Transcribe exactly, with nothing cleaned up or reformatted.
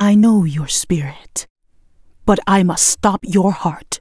I know your spirit, but I must stop your heart